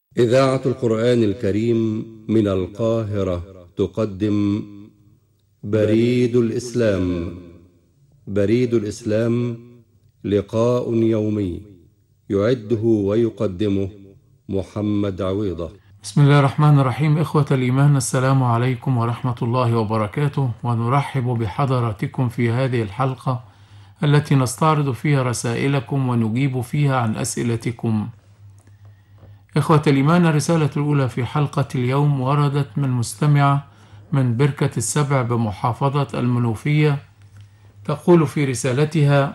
إذاعة القرآن الكريم من القاهرة تقدم بريد الإسلام. بريد الإسلام لقاء يومي يعده ويقدمه محمد عويضة. بسم الله الرحمن الرحيم. إخوة الإيمان، السلام عليكم ورحمة الله وبركاته، ونرحب بحضراتكم في هذه الحلقة التي نستعرض فيها رسائلكم ونجيب فيها عن أسئلتكم. إخوة الإيمان، الرسالة الأولى في حلقة اليوم وردت من مستمعة من بركة السبع بمحافظة المنوفية، تقول في رسالتها: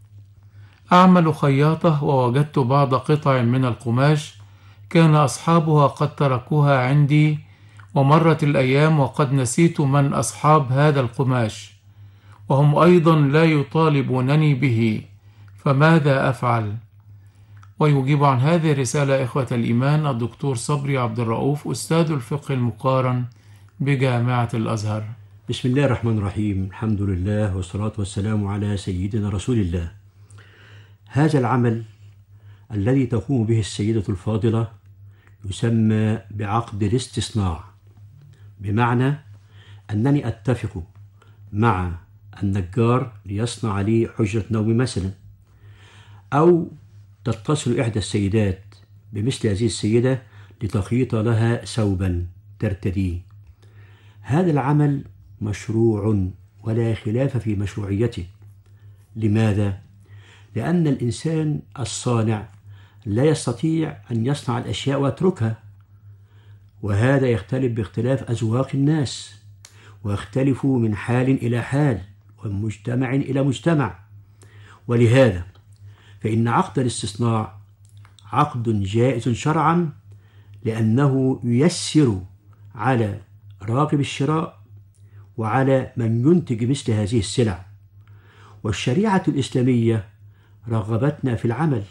أعمل خياطة ووجدت بعض قطع من القماش كان أصحابها قد تركوها عندي، ومرت الأيام وقد نسيت من أصحاب هذا القماش، وهم أيضا لا يطالبونني به، فماذا أفعل؟ ويجيب عن هذه الرسالة إخوة الإيمان الدكتور صبري عبد الرؤوف، أستاذ الفقه المقارن بجامعة الأزهر. بسم الله الرحمن الرحيم، الحمد لله والصلاة والسلام على سيدنا رسول الله. هذا العمل الذي تقوم به السيدة الفاضلة يسمى بعقد الاستصناع، بمعنى أنني أتفق مع النجار ليصنع لي حجرة نوم مثلا، أو تتصل إحدى السيدات بمثل هذه السيدة لتخيط لها ثوبا ترتديه. هذا العمل مشروع ولا خلاف في مشروعيته. لماذا؟ لأن الإنسان الصانع لا يستطيع أن يصنع الأشياء ويتركها، وهذا يختلف باختلاف أذواق الناس، ويختلف من حال إلى حال ومن مجتمع إلى مجتمع. ولهذا فإن عقد الاستصناع عقد جائز شرعا، لأنه ييسر على راغب الشراء وعلى من ينتج مثل هذه السلع. والشريعة الإسلامية رغبتنا في العمل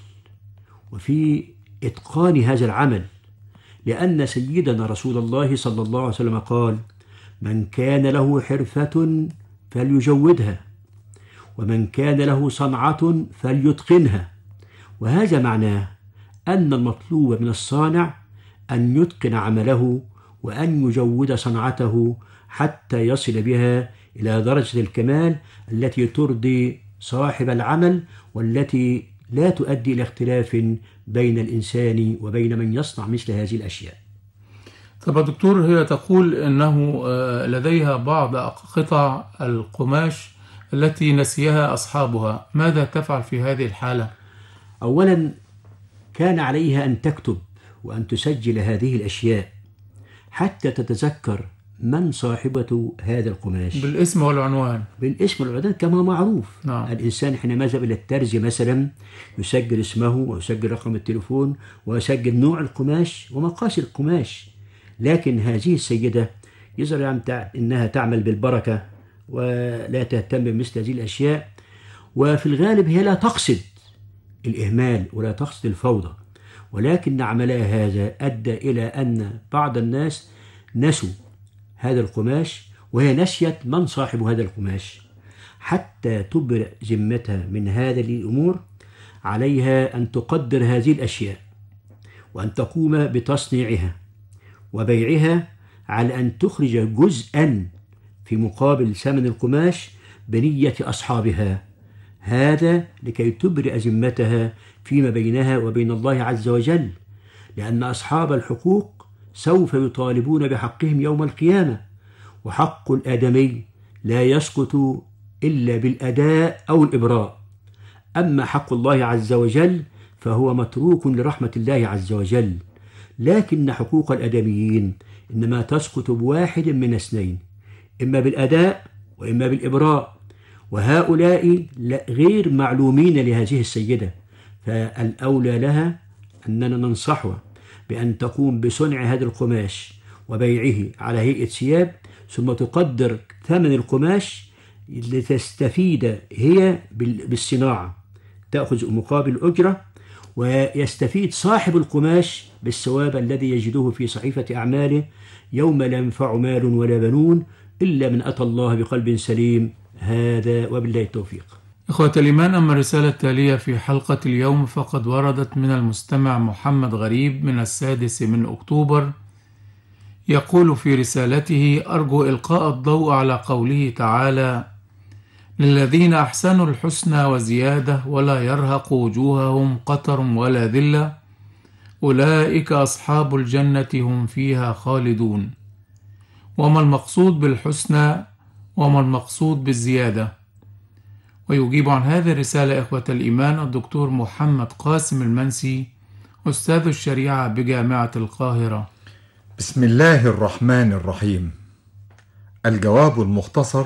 وفي إتقان هذا العمل، لأن سيدنا رسول الله صلى الله عليه وسلم قال: من كان له حرفة فليجودها، ومن كان له صنعة فليتقنها. وهذا معناه أن المطلوب من الصانع أن يتقن عمله وأن يجود صنعته حتى يصل بها إلى درجة الكمال التي ترضي صاحب العمل، والتي لا تؤدي إلى اختلاف بين الإنسان وبين من يصنع مثل هذه الأشياء. طب يا دكتور، هي تقول أنه لديها بعض قطع القماش التي نسيها أصحابها، ماذا تفعل في هذه الحالة؟ أولا، كان عليها أن تكتب وأن تسجل هذه الأشياء حتى تتذكر من صاحبة هذا القماش بالاسم والعنوان. بالاسم والعنوان كما معروف. نعم. الإنسان حينما يذهب إلى الترزي مثلا يسجل اسمه ويسجل رقم التليفون ويسجل نوع القماش ومقاس القماش. لكن هذه السيدة يظهر أنها تعمل بالبركة ولا تهتم بمثل هذه الأشياء، وفي الغالب هي لا تقصد الإهمال ولا تقصد الفوضى، ولكن عملها هذا أدى إلى أن بعض الناس نسوا هذا القماش، وهي نسيت من صاحب هذا القماش. حتى تبرئ ذمتها من هذه الأمور عليها أن تقدر هذه الأشياء وأن تقوم بتصنيعها وبيعها، على أن تخرج جزءا في مقابل ثمن القماش بنية أصحابها، هذا لكي تبرئ ذمتها فيما بينها وبين الله عز وجل، لأن أصحاب الحقوق سوف يطالبون بحقهم يوم القيامة، وحق الآدمي لا يسقط إلا بالأداء أو الإبراء. أما حق الله عز وجل فهو متروك لرحمة الله عز وجل، لكن حقوق الآدميين إنما تسقط بواحد من اثنين: إما بالأداء وإما بالإبراء، وهؤلاء غير معلومين لهذه السيدة. فالأولى لها أننا ننصحها بأن تقوم بصنع هذا القماش وبيعه على هيئة ثياب، ثم تقدر ثمن القماش لتستفيد هي بالصناعة، تأخذ مقابل أجرة، ويستفيد صاحب القماش بالثواب الذي يجده في صحيفة أعماله يوم لا ينفع مال ولا بنون إلا من أتى الله بقلب سليم. هذا وبالله التوفيق. إخوة الإيمان، أما الرسالة التالية في حلقة اليوم فقد وردت من المستمع محمد غريب من 6 أكتوبر. يقول في رسالته: أرجو إلقاء الضوء على قوله تعالى: للذين أحسنوا الحسنى وزيادة ولا يرهق وجوههم قتر ولا ذلة أولئك أصحاب الجنة هم فيها خالدون. وما المقصود بالحسنى وما المقصود بالزيادة؟ ويجيب عن هذه الرسالة إخوة الإيمان الدكتور محمد قاسم المنسي، أستاذ الشريعة بجامعة القاهرة. بسم الله الرحمن الرحيم. الجواب المختصر: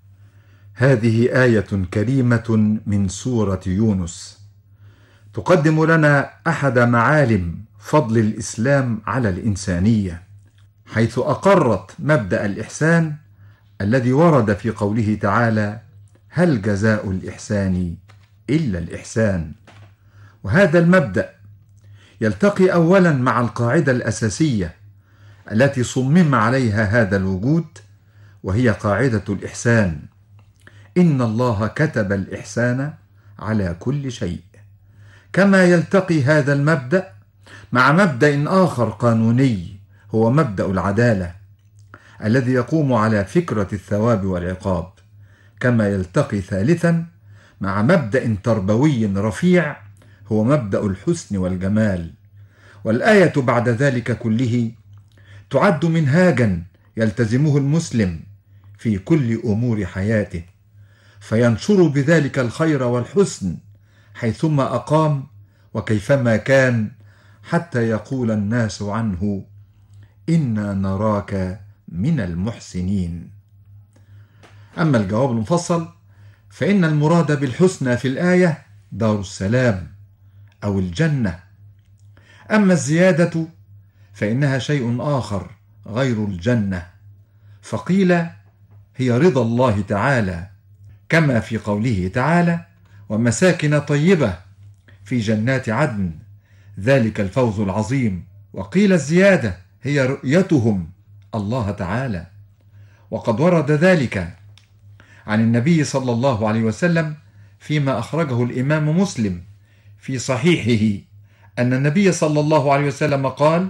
هذه آية كريمة من سورة يونس تقدم لنا أحد معالم فضل الإسلام على الإنسانية، حيث أقرت مبدأ الإحسان الذي ورد في قوله تعالى: هل جزاء الإحسان إلا الإحسان. وهذا المبدأ يلتقي أولا مع القاعدة الأساسية التي صمم عليها هذا الوجود، وهي قاعدة الإحسان: إن الله كتب الإحسان على كل شيء. كما يلتقي هذا المبدأ مع مبدأ آخر قانوني، هو مبدأ العدالة الذي يقوم على فكرة الثواب والعقاب. كما يلتقي ثالثا مع مبدأ تربوي رفيع، هو مبدأ الحسن والجمال. والآية بعد ذلك كله تعد منهاجا يلتزمه المسلم في كل أمور حياته، فينشر بذلك الخير والحسن حيثما أقام وكيفما كان، حتى يقول الناس عنه: إنا نراك من المحسنين. أما الجواب المفصل فإن المراد بالحسنى في الآية دار السلام أو الجنة. أما الزيادة فإنها شيء آخر غير الجنة، فقيل هي رضا الله تعالى، كما في قوله تعالى: ومساكن طيبة في جنات عدن ذلك الفوز العظيم. وقيل الزيادة هي رؤيتهم الله تعالى. وقد ورد ذلك عن النبي صلى الله عليه وسلم فيما أخرجه الإمام مسلم في صحيحه أن النبي صلى الله عليه وسلم قال: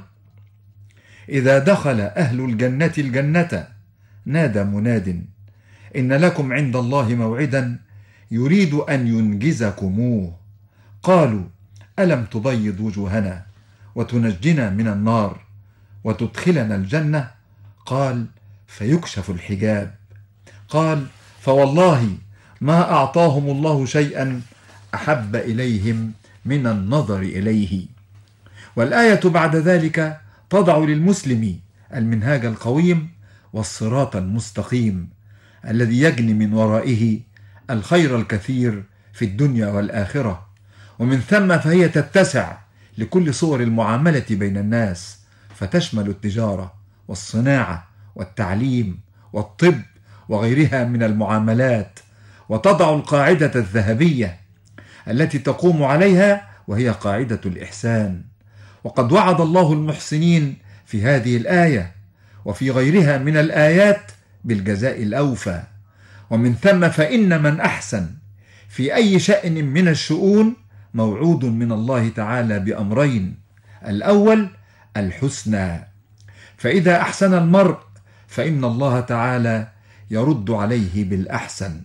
إذا دخل أهل الجنة الجنة نادى مناد: إن لكم عند الله موعدا يريد أن ينجزكموه. قالوا: ألم تبيض وجوهنا وتنجنا من النار وتدخلنا الجنة؟ قال: فيكشف الحجاب. قال: فوالله ما أعطاهم الله شيئا أحب إليهم من النظر إليه. والآية بعد ذلك تضع للمسلم المنهاج القويم والصراط المستقيم الذي يجني من ورائه الخير الكثير في الدنيا والآخرة، ومن ثم فهي تتسع لكل صور المعاملة بين الناس، فتشمل التجارة والصناعة والتعليم والطب وغيرها من المعاملات، وتضع القاعدة الذهبية التي تقوم عليها، وهي قاعدة الإحسان. وقد وعد الله المحسنين في هذه الآية وفي غيرها من الآيات بالجزاء الأوفى. ومن ثم فإن من أحسن في أي شأن من الشؤون موعود من الله تعالى بأمرين: الأول الحسنى، فإذا أحسن المرء فإن الله تعالى يرد عليه بالأحسن،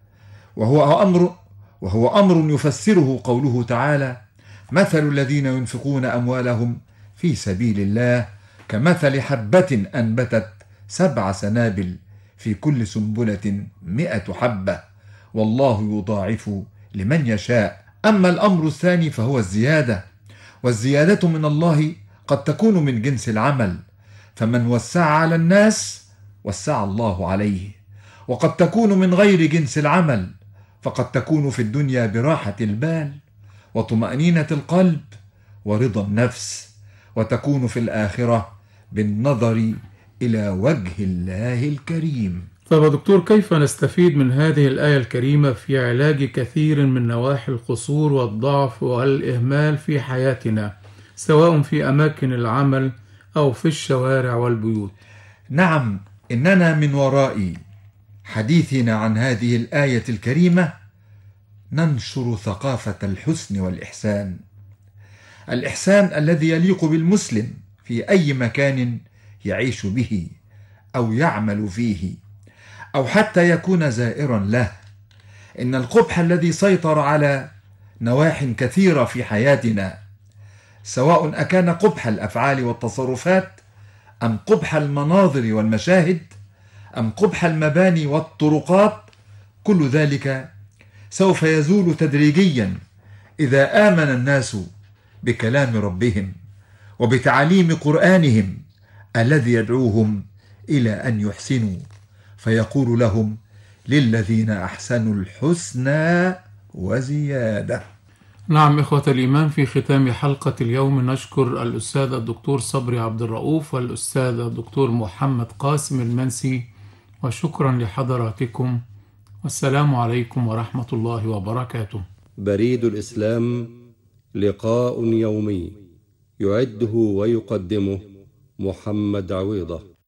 وهو أمر يفسره قوله تعالى: مثل الذين ينفقون أموالهم في سبيل الله كمثل حبة أنبتت 7 سنابل في كل سنبلة 100 حبة والله يضاعف لمن يشاء. أما الأمر الثاني فهو الزيادة، والزيادة من الله قد تكون من جنس العمل، فمن وسع على الناس وسع الله عليه، وقد تكون من غير جنس العمل، فقد تكون في الدنيا براحة البال وطمأنينة القلب ورضا النفس، وتكون في الآخرة بالنظر إلى وجه الله الكريم. طب يا دكتور، كيف نستفيد من هذه الآية الكريمة في علاج كثير من نواحي القصور والضعف والإهمال في حياتنا، سواء في أماكن العمل أو في الشوارع والبيوت؟ نعم، إننا من وراء حديثنا عن هذه الآية الكريمة ننشر ثقافة الحسن والإحسان، الإحسان الذي يليق بالمسلم في أي مكان يعيش به أو يعمل فيه أو حتى يكون زائرا له. إن القبح الذي سيطر على نواح كثيرة في حياتنا، سواء أكان قبح الأفعال والتصرفات أم قبح المناظر والمشاهد أم قبح المباني والطرقات، كل ذلك سوف يزول تدريجيا إذا آمن الناس بكلام ربهم وبتعليم قرآنهم الذي يدعوهم إلى أن يحسنوا، فيقول لهم: للذين أحسنوا الحسنى وزيادة. نعم إخوة الإيمان، في ختام حلقة اليوم نشكر الأستاذ الدكتور صبري عبد الرؤوف والأستاذ الدكتور محمد قاسم المنسي، وشكرا لحضراتكم، والسلام عليكم ورحمة الله وبركاته. بريد الإسلام، لقاء يومي يعده ويقدمه محمد عويضة.